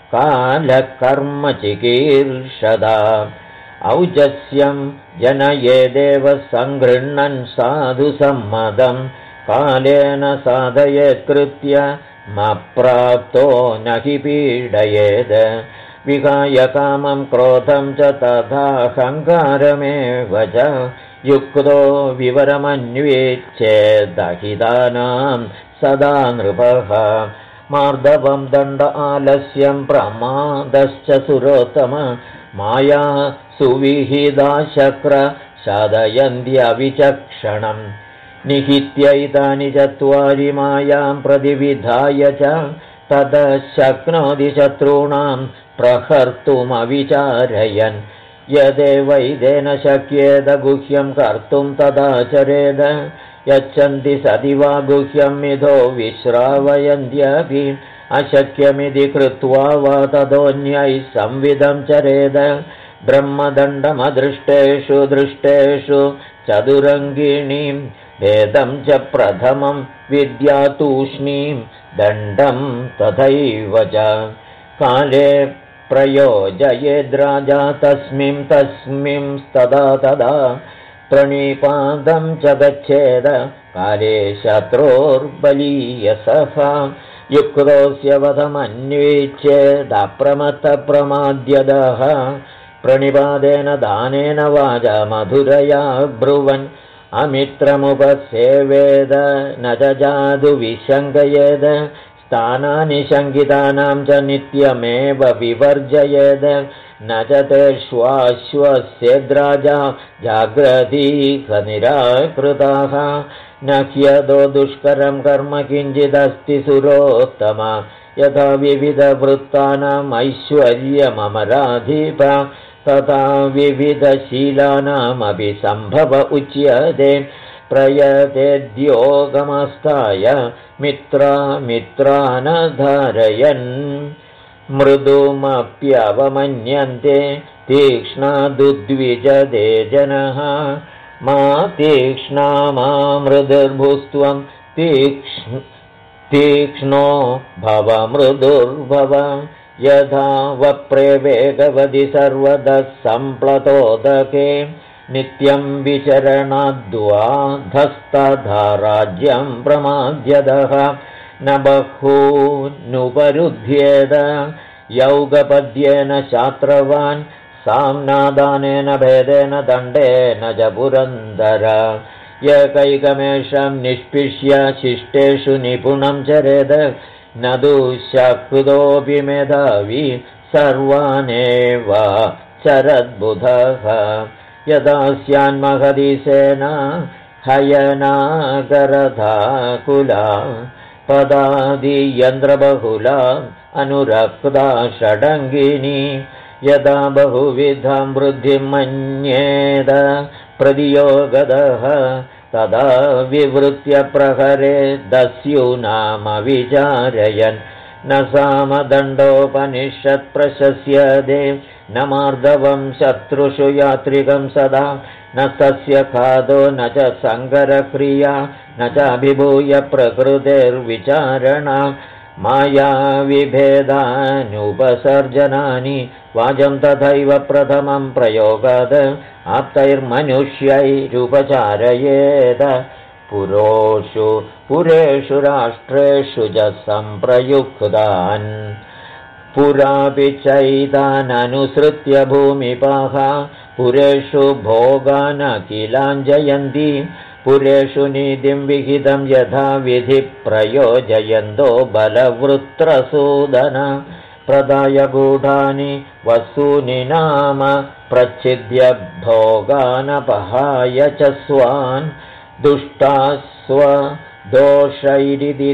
कालकर्मचिकीर्षदा औजस्यं जनयेदेव सङ्गृह्णन् साधु सम्मदं कालेन साधयेत्कृत्य मप्राप्तो न हि पीडयेद विहाय कामं क्रोधं च तथाहङ्कारमेव च युक्तो विवरमन्वेच्छेदहितानां सदा नृपः मार्दवं दण्ड आलस्यं प्रमादश्च सुरोत्तम माया सुविहिता शक्र साधयन्त्यविचक्षणम् निहित्यैतानि चत्वारि मायां प्रतिविधाय च ततः शक्नोति शत्रूणां प्रहर्तुमविचारयन् यदेवैदेन शक्येद गुह्यं कर्तुं तदाचरेद यच्छन्ति सदि वा गुह्यं मिथो विश्रावयन्त्यपि अशक्यमिति कृत्वा वा ततोऽन्यैः संविदं चरेद ब्रह्मदण्डमदृष्टेषु दृष्टेषु चतुरङ्गिणीं भेदं च प्रथमं विद्यातूष्णीं दण्डं तथैव च काले प्रयोजयेद्राजा तस्मिंस्तदा तदा प्रणिपादं च गच्छेद काले शत्रोर्बलीयसः युक्तोऽस्य वधमन्वीच्येदप्रमत्तप्रमाद्यदः प्रणिपादेन दानेन वाचा मधुरया ब्रुवन् अमित्रमुपसेवेद न च जादुविशङ्कयेद स्थानानि शङ्कितानां च नित्यमेव विवर्जयेद न च तेष्वाश्वस्यद्राजा जाग्रतीह निराकृताः न ह्यदो दुष्करं कर्म किञ्चिदस्ति सुरोत्तम यथा विविधवृत्तानाम् ऐश्वर्यममराधिप तथा विविधशीलानामपि सम्भव उच्यते प्रयतेद्योगमस्ताय मित्रान् धारयन् मृदुमप्यवमन्यन्ते तीक्ष्णादुद्विजते जनः मा तीक्ष्णा मा मृदुर्भुस्त्वं तीक्ष्णो भव मृदुर्भव यथा वप्रे वेगवति सर्वतः सम्प्लतोदके नित्यं विचरणाद्वाधस्तथा राज्यं प्रमाद्यतः न बहूनुपरुध्येद यौगपद्येन शास्त्रवान् साम्नादानेन भेदेन दण्डेन च पुरन्दर एकैकमेषं निष्पिष्य शिष्टेषु निपुणं चरेद न दुःशक्रोऽपि मेधावी सर्वानेव चरद्बुधः यदा स्यान्महती सेना हयनागरधाकुला पदादियन्त्रबहुला अनुरक्ता षडङ्गिनी यदा बहुविधां वृद्धिं मन्येद प्रतियोगदः तदा विवृत्य प्रहरे दस्यूनामविचारयन् न सामदण्डोपनिषत्प्रशस्यते न मार्दवं शत्रुषु यात्रिकं सदा न तस्य खादो न च सङ्गरक्रिया न च अभिभूय प्रकृतेर्विचारणा मायाविभेदानुपसर्जनानि वाजं तथैव प्रथमं प्रयोगाद आप्तैर्मनुष्यैरुपचारयेद पुरेषु राष्ट्रेषु च सम्प्रयुक्तान् पुरापि चैताननुसृत्य भूमिपाः पुरेषु भोगानखिलाञ्जयन्ति पुरेषु नीतिं विहितं यथा विधि प्रयोजयन्तो बलवृत्रसूदन प्रदाय गूढानि वसूनि नाम प्रच्छिद्य भोगानपहाय च स्वान् दुष्टास्व दोषैरिति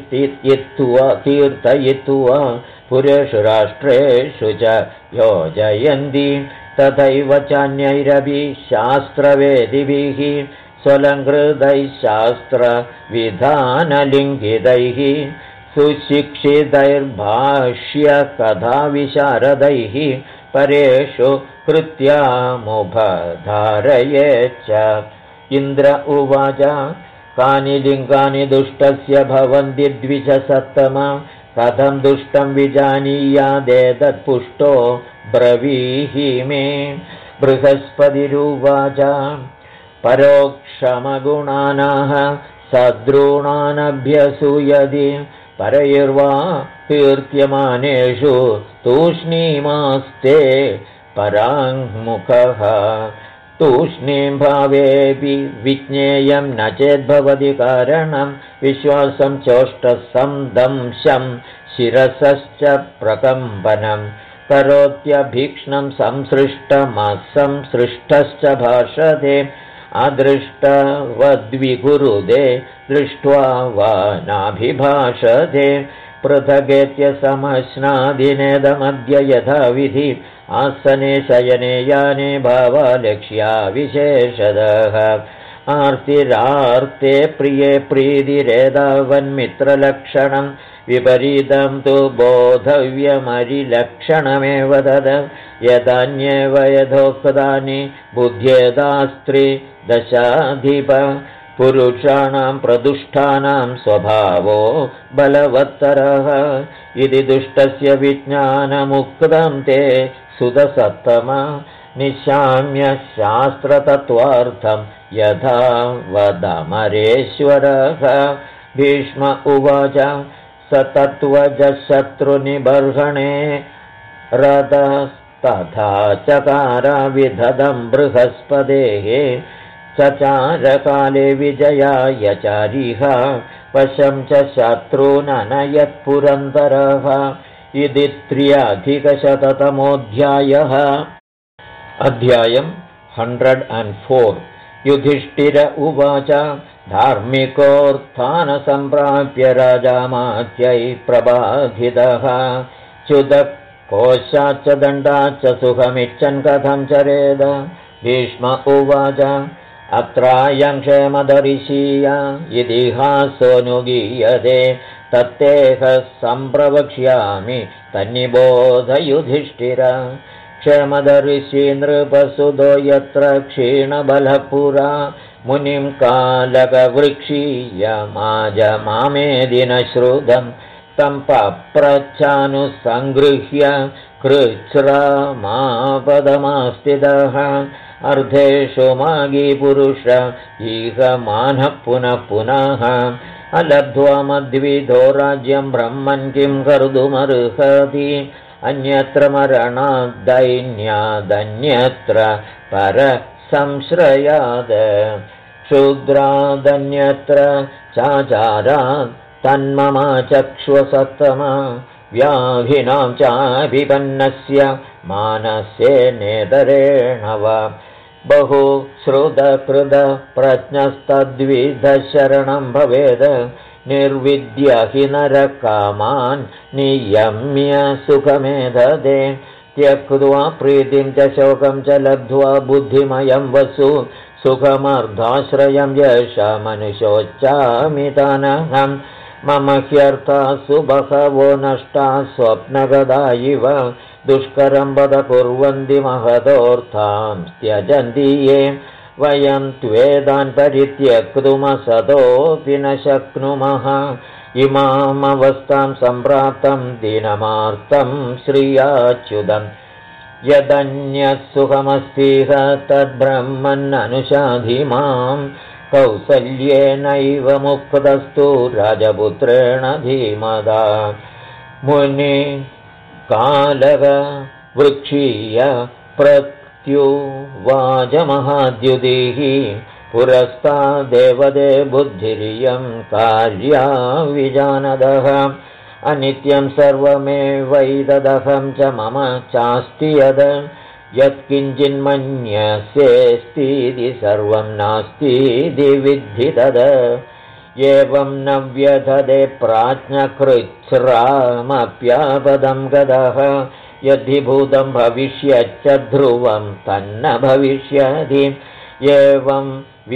कीर्तयित्वा पुरेषु राष्ट्रेषु च योजयन्ति तथैव चान्यैरपि शास्त्रवेदिभिः स्वलङ्कृतैः शास्त्रविधानलिङ्गितैः सुशिक्षितैर्भाष्यकथाविशारदैः परेषु कृत्यामुपधारयेच्च इन्द्र उवाच कानि लिङ्गानि दुष्टस्य भवन्ति द्विजसत्तमा कथं दुष्टं विजानीयादेतत्पुष्टो ब्रवीहि मे बृहस्पतिरुवाच परोक्षमगुणानाः सद्रूणानभ्यसूयति परैर्वा कीर्त्यमानेषु तूष्णीमास्ते पराङ्मुखः तूष्णीं भावेऽपि विज्ञेयं न चेद्भवति कारणं विश्वासं चोष्टसंदंशं शिरसश्च प्रकम्पनं करोत्यभीक्ष्णं संसृष्टमसंसृष्टश्च भाषते अदृष्टवद्विकुरुदे दृष्ट्वा वा नाभिभाषते पृथगेत्य समश्नादिनेदमद्य यथाविधि आसने शयने याने भावालक्ष्या विशेषतः आर्तिरार्ते प्रिये प्रीतिरेदावन्मित्रलक्षणं विपरीतं तु बोधव्यमरिलक्षणमेव तद यदान्येव यथोक्तानि बुद्ध्येदास्त्रि दशाधिप पुरुषाणां प्रदुष्टानां स्वभावो बलवत्तरः इति दुष्टस्य विज्ञानमुक्तं ते सुदसत्तमा निशाम्य शास्त्रतत्त्वार्थं यथा वदमरेश्वरः भीष्म उवाच स तत्त्वजशत्रुनिबर्हणे रथस्तथा चकार विधदं बृहस्पतेः चचारकाले विजयाय चारिह वशं च शत्रूननयत्पुरन्दरः इति 3अधिकशततमोऽध्यायः। अध्यायम् 104। युधिष्ठिर उवाच धार्मिकोत्थानसम्प्राप्य राजामात्यैः प्रबाधितः च्युतकोशाच्च दण्डाच्च सुखमिच्छन् कथं चरेद। भीष्म उवाच अत्रायं क्षेमदर्शीय इतिहासोऽनुगीयते तत्तेह सम्प्रवक्ष्यामि तन्निबोध युधिष्ठिर। क्षेमदर्शी नृपसुतो यत्र क्षीणबलपुरा मुनिं कालकवृक्षीय माजमामेदि न श्रुतं तं पप्रच्छानुसङ्गृह्य कृच्छ्रमापदमास्थितः अर्धेषु मागी पुरुष इह मानः पुनः पुनः अलब्ध्वा मद्विधो राज्यं ब्रह्मन् किं कर्तुमर्हति। अन्यत्र मरणाद्दैन्यादन्यत्र परसंश्रयाद क्षुद्रादन्यत्र चाचारात् तन्ममाचक्ष्वसत्तमा व्याधिनां चाभिपन्नस्य मानस्य नेतरेण वा बहु श्रुतकृत प्रज्ञस्तद्विधशरणं भवेद निर्विद्य हि नरकामान् नियम्य सुखमेधदे त्यक्त्वा प्रीतिं च शोकं च लब्ध्वा बुद्धिमयं वसु सुखमर्धाश्रयं यशमनुशोचामि तानहं मम ह्यर्था सुबहवो नष्टा स्वप्नगदा इव दुष्करं वद कुर्वन्ति महदोऽर्थां त्यजन्ति ये वयं त्वेदान् परित्यक्तुमसतोऽपि न शक्नुमः इमामवस्थां सम्प्राप्तं दीनमार्तं श्रियाच्युतम् यदन्यः सुखमस्तीह तद्ब्रह्मन्ननुशाधि मां कौसल्येनैव मुक्तस्तु राजपुत्रेण धीमदा मुनि कालव वृक्षीय प्रत्युवाचमहाद्युतिः पुरस्तादेवदे बुद्धिरियं कार्या विजानदः अनित्यं सर्वमेवैतदहं च मम चास्ति यद यत्किञ्चिन्मन्यस्येस्तीति सर्वं नास्तीति विद्धि तद एवं न व्यधदे प्राज्ञकृच्छ्रामप्यापदं गदः यद्धिभूतं भविष्यच्च ध्रुवं तन्न भविष्यति एवं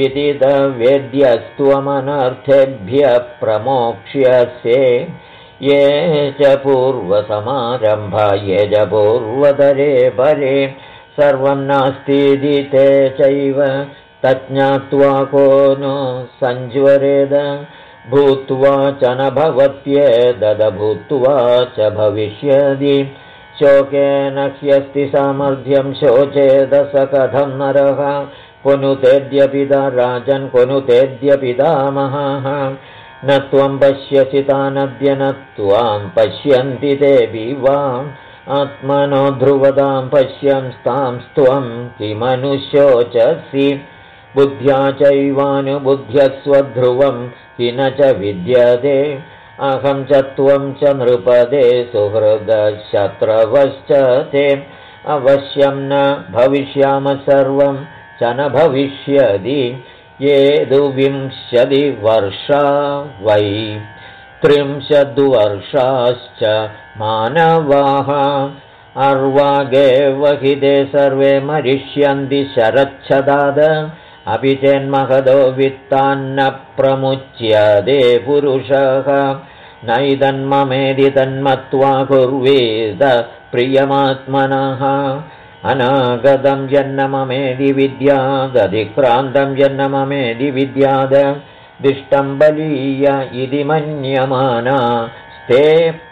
विदितवेद्यस्त्वमनर्थेभ्यः प्रमोक्ष्यसे ये च पूर्वसमारम्भा ये च पूर्वतरे परे सर्वं नास्तीति ते चैव तज्ज्ञात्वा को नु सञ्ज्वरेद भूत्वा च न भवत्येतद्भूत्वा च भविष्यति शोकेन ह्यस्ति सामर्थ्यं शोचेद स कथं नरः कुनुतेद्यपिता राजन् कुनुतेद्यपितामहः न त्वं पश्यसि तानद्य न त्वां पश्यन्ति ते विवाम् आत्मनो ध्रुवतां पश्यंस्तां त्वं किमनुशोचसि बुद्ध्या चैवानुबुध्यस्वध्रुवं हि न च विद्यते अहं च त्वं च नृपदे सुहृदशत्रवश्च ते अवश्यं न भविष्यामः सर्वं च न भविष्यति ये 20 वर्षा वै 30 वर्षाश्च मानवाः अर्वागेव हि ते सर्वे मरिष्यन्ति शरच्छदाद अपि चेन्महदो वित्तान्न प्रमुच्यते पुरुषः नैदन्ममेदि तन्मत्वा कुर्वेद प्रियमात्मनः अनागतं यन्नममेदि विद्यादधिक्रान्तं यन्नममेदि विद्याद दिष्टं बलीय इति मन्यमाना स्ते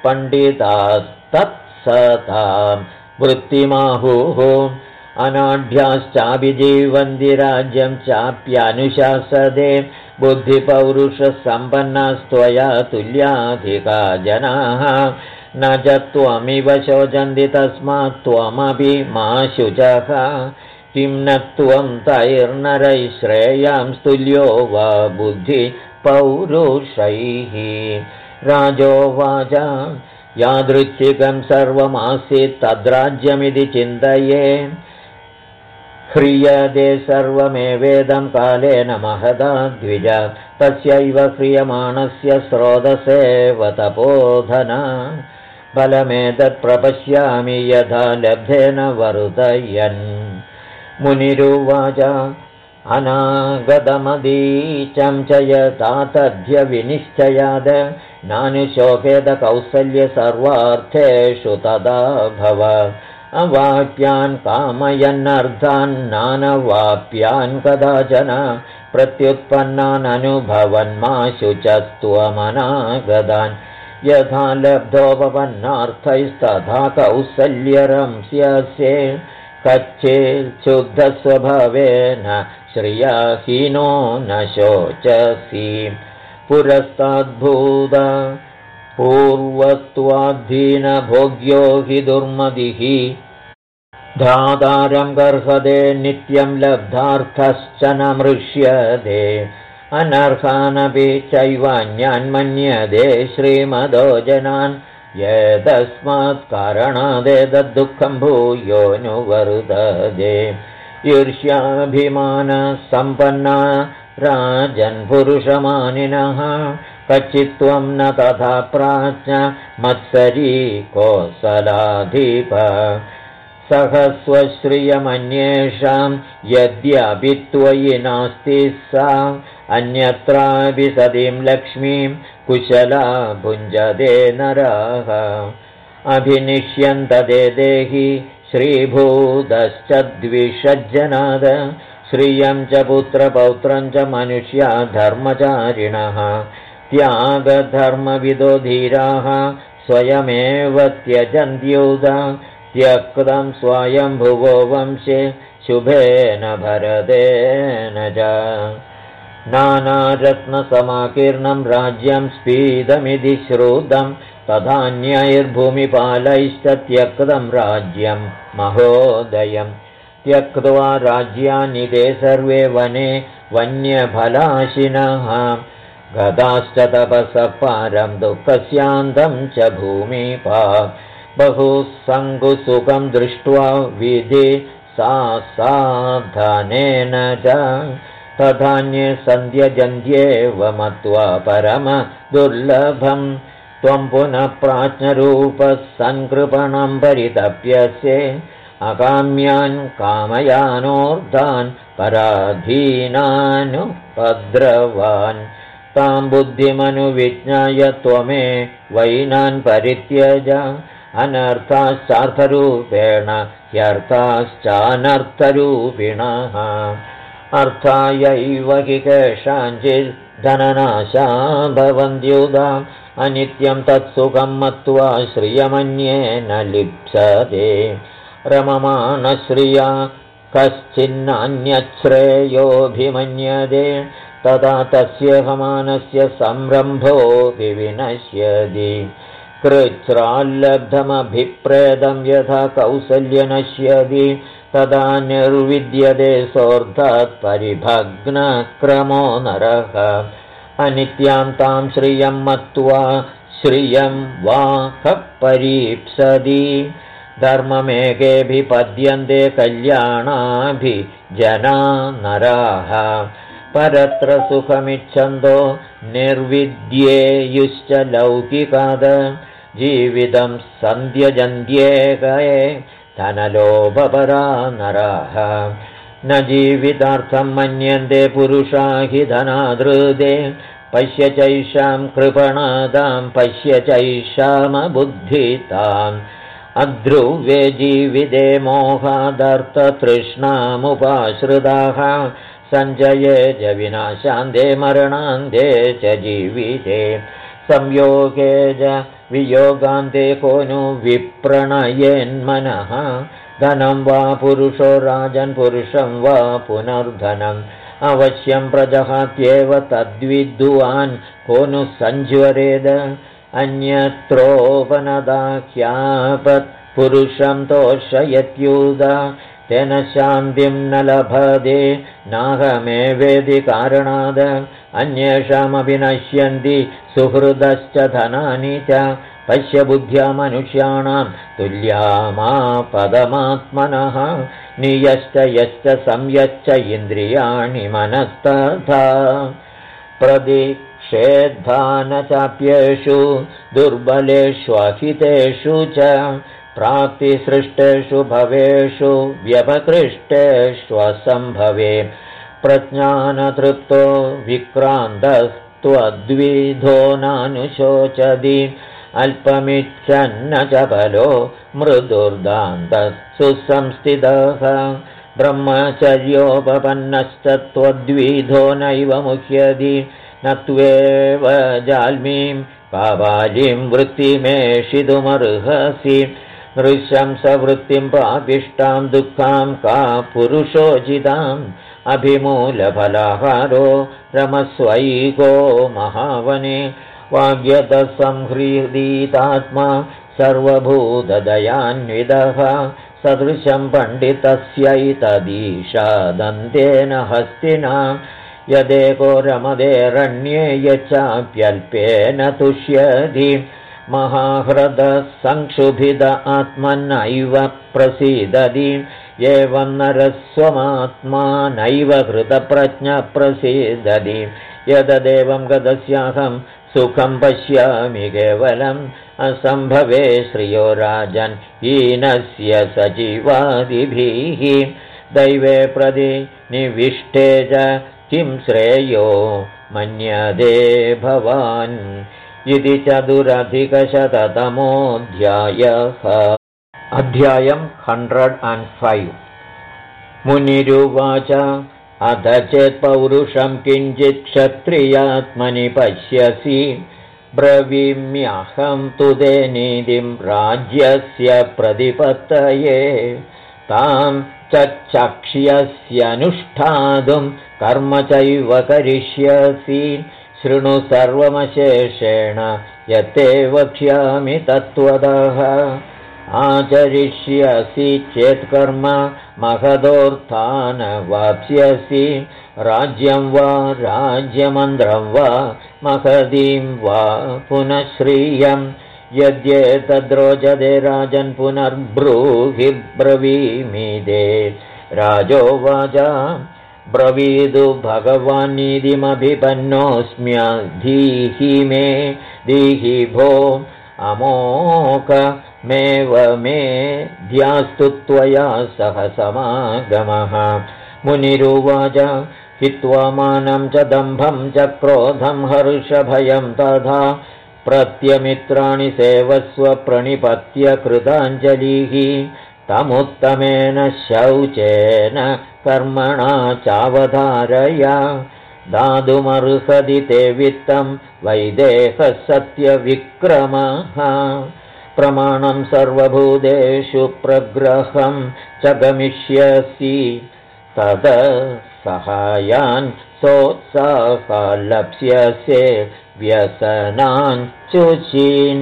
पण्डितास्तत्सतां वृत्तिमाहुः अनाढ्याश्चाभिजीवन्ति राज्यं चाप्यनुशासदे बुद्धिपौरुषसम्पन्नास्त्वया तुल्याधिका जनाः न च त्वमिव शोचन्ति तस्मात् त्वमपि मा शुचः किं न त्वं तैर्नरैः श्रेयांस्तुल्यो वा बुद्धिपौरुषैः राजोवाच यादृच्छिकं सर्वमासीत् तद्राज्यमिति चिन्तये ह्रियते सर्वमेवेदं कालेन महदा द्विज तस्यैव ह्रियमाणस्य स्रोतसेव तपोधन फलमेतत् प्रपश्यामि यथा लब्धेन वरुदयन् मुनिरुवाच अनागतमदीचं च यथा तद्य विनिश्चयाद नानुशोकेद कौसल्य सर्वार्थेषु तदा भव अवाप्यान् कामयन्नर्थान् नानवाप्यान् कदाचन प्रत्युत्पन्नान् अनुभवन्मा शुचस्त्वमनागतान् यथा लब्धोपपन्नार्थैस्तथा कौसल्यरंस्यसे कच्चिच्छुद्धस्वभावेन श्रियाहीनो न शोचसि पुरस्ताद्भूत पूर्वत्वाद्धीनभोग्यो हि दुर्मदिः धातारं गर्हते नित्यं लब्धार्थश्च न मृष्यते अनर्हानपि चैवान्यान् मन्यते श्रीमदो जनान् यतस्मात् कारणादेतद्दुःखं भूयोऽनुवर्तते ईर्ष्याभिमानसम्पन्ना राजन्पुरुषमानिनः कच्चित्त्वं न तथा प्राज्ञ मत्सरी कोसलाधिप सहस्वश्रियमन्येषां यद्यपि त्वयि नास्ति सा अन्यत्रापि सतीं लक्ष्मीं कुशला भुञ्जते नराः अभिनिष्यन्तते देहि श्रीभूतश्च द्विषज्जनाद श्रियं च पुत्रपौत्रं च मनुष्या धर्मचारिणः त्यागधर्मविदो धीराः स्वयमेव त्यजन्त्युदा त्यक्तं स्वयंभुवो वंशे शुभेन भरतेन च नानारत्नसमाकीर्णं राज्यं स्फीदमिति श्रुतं तथान्यैर्भूमिपालैश्च त्यक्तं राज्यं महोदयं त्यक्त्वा राज्यानि ते सर्वे वने वन्यफलाशिनः गताश्च तपसः पारं दुःखस्यान्तं च भूमिपा बहुसङ्गुसुखं दृष्ट्वा विधि साधनेन च तथान्ये सन्ध्यजन्त्येव मत्वा परमदुर्लभं त्वं पुनः प्राज्ञरूपः सङ्कृपणं परितप्यसे अकाम्यान् कामयानोर्धान् पराधीनानुपद्रवान् तां बुद्धिमनुविज्ञाय त्वमे वैनान् परित्यज अनर्थाश्चार्थरूपेण ह्यर्थाश्चानर्थरूपिणः अर्थायैव हि केषाञ्चित् धननाशा भवन्त्युदाम् अनित्यं तत्सुखं मत्वा श्रियमन्येन लिप्सते रममाणश्रिया कश्चिन्नान्यच्छ्रेयोऽभिमन्यते तदा तस्य हमानस्य संरम्भो विनश्यति कृच्छ्राल्लब्धमभिप्रेदं यथा कौसल्य नश्यति तदा निर्विद्यते सोऽर्थात् परिभग्नक्रमो नरः अनित्यां तां श्रियं मत्वा श्रियं वा कः परीप्सति धर्ममेकेऽभिपद्यन्ते कल्याणाभिजना नराः परत्र सुखमिच्छन्तो निर्विद्येयुश्च लौकिकाद जीवितं सन्त्यजन्त्येकये धनलोभपरा नराः न जीवितार्थं मन्यन्ते पुरुषा हि धनादृते पश्य चैषां कृपणादां पश्य चैषामबुद्धिताम् अध्रुवे जीविते मोहादर्थतृष्णामुपाश्रिताः सञ्जये च विनाशान्ते मरणान्ते च जीविते संयोगे च वियोगान्ते को नु विप्रणयेन्मनः धनं वा पुरुषो राजन् पुरुषं वा पुनर्धनम् अवश्यं प्रजहात्येव तद्विद्वान् को नु सञ्ज्वरेद अन्यत्रोपनदाख्यापत् पुरुषं तोषयत्युदा तेन शान्तिं न लभते नाहमेवेदि कारणाद् अन्येषामपि नश्यन्ति सुहृदश्च धनानि च पश्य बुद्ध्या मनुष्याणां तुल्यामापदमात्मनः नियश्च यश्च संयच्च इन्द्रियाणि मनस्तथा प्रदिक्षेद्धानचाप्येषु दुर्बलेष्वहितेषु च प्राप्तिसृष्टेषु भवेषु व्यपकृष्टेष्वसम्भवे प्रज्ञानतृप्तो विक्रान्तस्त्वद्विधो नानुशोचति अल्पमिच्छन्न च बलो मृदुर्दान्तः सुसंस्थितः ब्रह्मचर्योपपन्नश्च त्वद्विधो नैव मुह्यति न त्वेव जाल्मीं पाबालीं वृत्तिमेषितुमर्हसि नृशंसवृत्तिं पापिष्टां दुःखां का पुरुषोचिताम् अभिमूलफलाहारो रमस्वैको महावने वाग्यतः संह्रीतात्मा सर्वभूतदयान्वितः सदृशं पण्डितस्यैतदीशादन्तेन हस्तिना यदेको रमदेरण्ये यच्चाप्यल्पेन तुष्यति महाह्रदः संक्षुभित आत्मनैव प्रसीदति एवं नरस्वमात्मा नैव कृतप्रज्ञः प्रसीदति यददेवं गतस्याहं सुखं पश्यामि केवलम् असम्भवे श्रियो राजन् हीनस्य सजीवादिभिः दैवे प्रति निविष्टे च किं श्रेयो मन्यते भवान् इति 4अधिकशततमोऽध्यायः। अध्यायं 105। मुनिरुवाच अथ चेत् पौरुषं किञ्चित् क्षत्रियात्मनि पश्यसि ब्रवीम्यहं तु ते नीतिं राज्यस्य प्रतिपत्तये तां चक्षस्यनुष्ठातुं कर्म चैव करिष्यसि शृणु सर्वमशेषेण यत्ते वक्ष्यामि तत्त्वतः आचरिष्यसि चेत्कर्म महदोऽर्थान् वाप्स्यसि राज्यं वा राज्यमन्त्रं वा महदीं वा पुनः श्रियं यद्येतद्रोचते राजन् पुनर्ब्रूहि ब्रवीमि ते राजोवाच ब्रवीदु भगवान्निधिमभिपन्नोऽस्म्यधीहि मे धीहि भो अमोकमेव मे ध्यास्तु त्वया सह समागमः। मुनिरुवाच हित्वा मानं च दम्भं च क्रोधं हर्षभयं तथा प्रत्यमित्राणि सेवस्व प्रणिपत्य कृताञ्जलिः तमुत्तमेन शौचेन कर्मणा चावधारय दातुमर्हति ते वित्तं वैदेहः सत्यविक्रमः प्रमाणं सर्वभूतेषु प्रग्रहं च गमिष्यसि ततः सहायान् सोत्साहलप्स्यसे व्यसनान् शुचीन्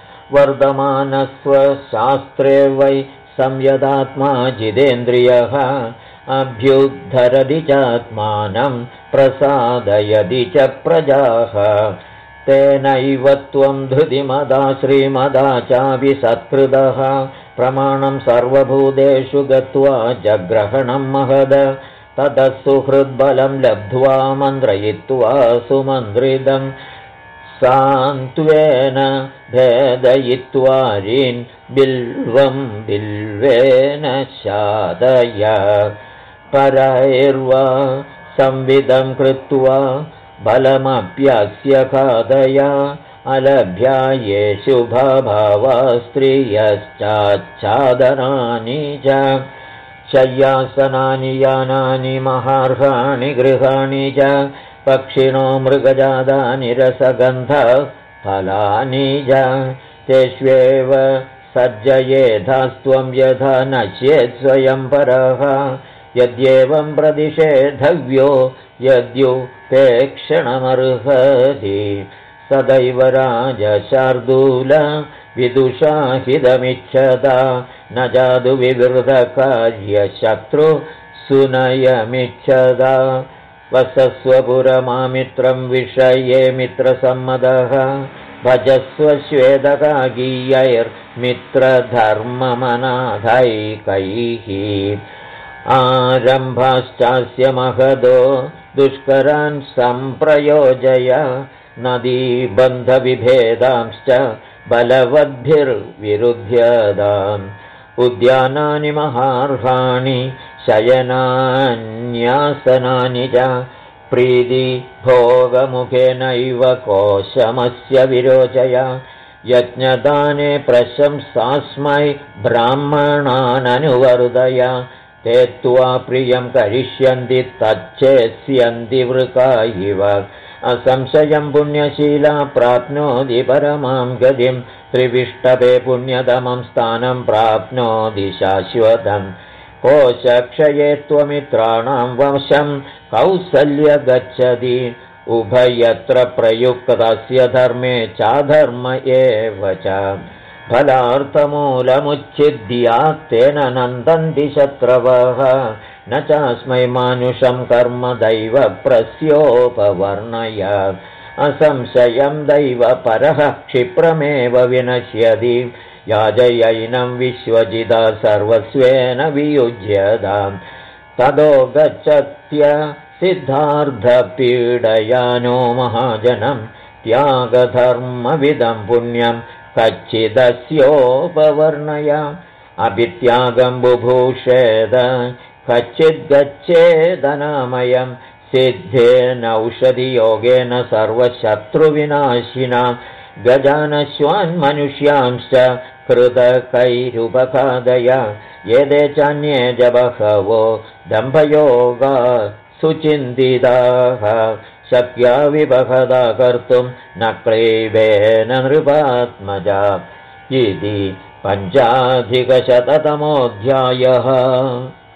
वर्धमानस्वशास्त्रे वै संयदात्मा जितेन्द्रियः अभ्युद्धरति चात्मानं प्रसादयति च प्रजाः तेनैव त्वं धृतिमदा श्रीमदा चापि सत्कृतः प्रमाणं सर्वभूतेषु गत्वा जग्रहणं महद ततः सुहृद्बलं लब्ध्वा मन्त्रयित्वा सुमन्त्रितं सान्त्वेन भेदयित्वारीन् बिल्वं बिल्वेन शादय परैर्वा संविदं कृत्वा बलमप्यस्य खादय अलभ्या ये शुभभावा स्त्रियश्चाच्छादनानि च शय्यासनानि यानानि महार्हाणि गृहाणि च पक्षिणो मृगजादानि रसगन्धफलानि च तेष्वेव सज्जयेधास्त्वं यथा नश्येत् स्वयं परः यद्येवं प्रतिषेधव्यो यद्युपेक्षणमर्हति सदैव राजशार्दूल विदुषाहितमिच्छदा न जादु विवृतकार्यशत्रु सुनयमिच्छदा वसस्वपुरमामित्रं विषये मित्रसम्मदः भजस्व श्वेदकागीयैर्मित्रधर्ममनाधैकैः आरम्भाश्चास्य महदो दुष्करान् सम्प्रयोजय नदीबन्धविभेदांश्च बलवद्भिर्विरुध्यदाम् उद्यानानि महार्हाणि शयनान्यासनानि च प्रीतिभोगमुखेनैव कोशमस्य विरोचय यज्ञदाने प्रशंसास्मै ब्राह्मणाननुवर्धय ते त्वा प्रियं करिष्यन्ति तच्चेत्स्यन्ति वृका इव असंशयं पुण्यशीला प्राप्नोति परमां गतिं त्रिविष्टभे पुण्यतमं स्थानं प्राप्नोति शाश्वतम् कोशक्षये त्वमित्राणां वशं कौसल्य गच्छति उभयत्र प्रयुक्तस्य धर्मे चाधर्म एव च फलार्थमूलमुच्छिद्यात् तेन नन्दन्ति शत्रवः न चास्मै मानुषं कर्म दैव प्रस्योपवर्णय असंशयं दैव परः क्षिप्रमेव विनश्यति याजयैनं विश्वजिदा सर्वस्वेन वियुज्यताम् ततो गच्छत्य सिद्धार्थपीडयानो महाजनं त्यागधर्मविदं पुण्यं कच्चिदस्योपवर्णय अभित्यागं बुभूषेद कच्चिद्गच्छेदनामयं सिद्धेन औषधियोगेन सर्वशत्रुविनाशिना गजानश्वान्मनुष्यांश्च कृतकैरुपखादय एते चान्ये च बहवो दम्भयोगा सुचिन्तिताः शक्या विबहदा कर्तुं न क्लीबेन नृपात्मजा इति 5,000 तमोऽध्यायः।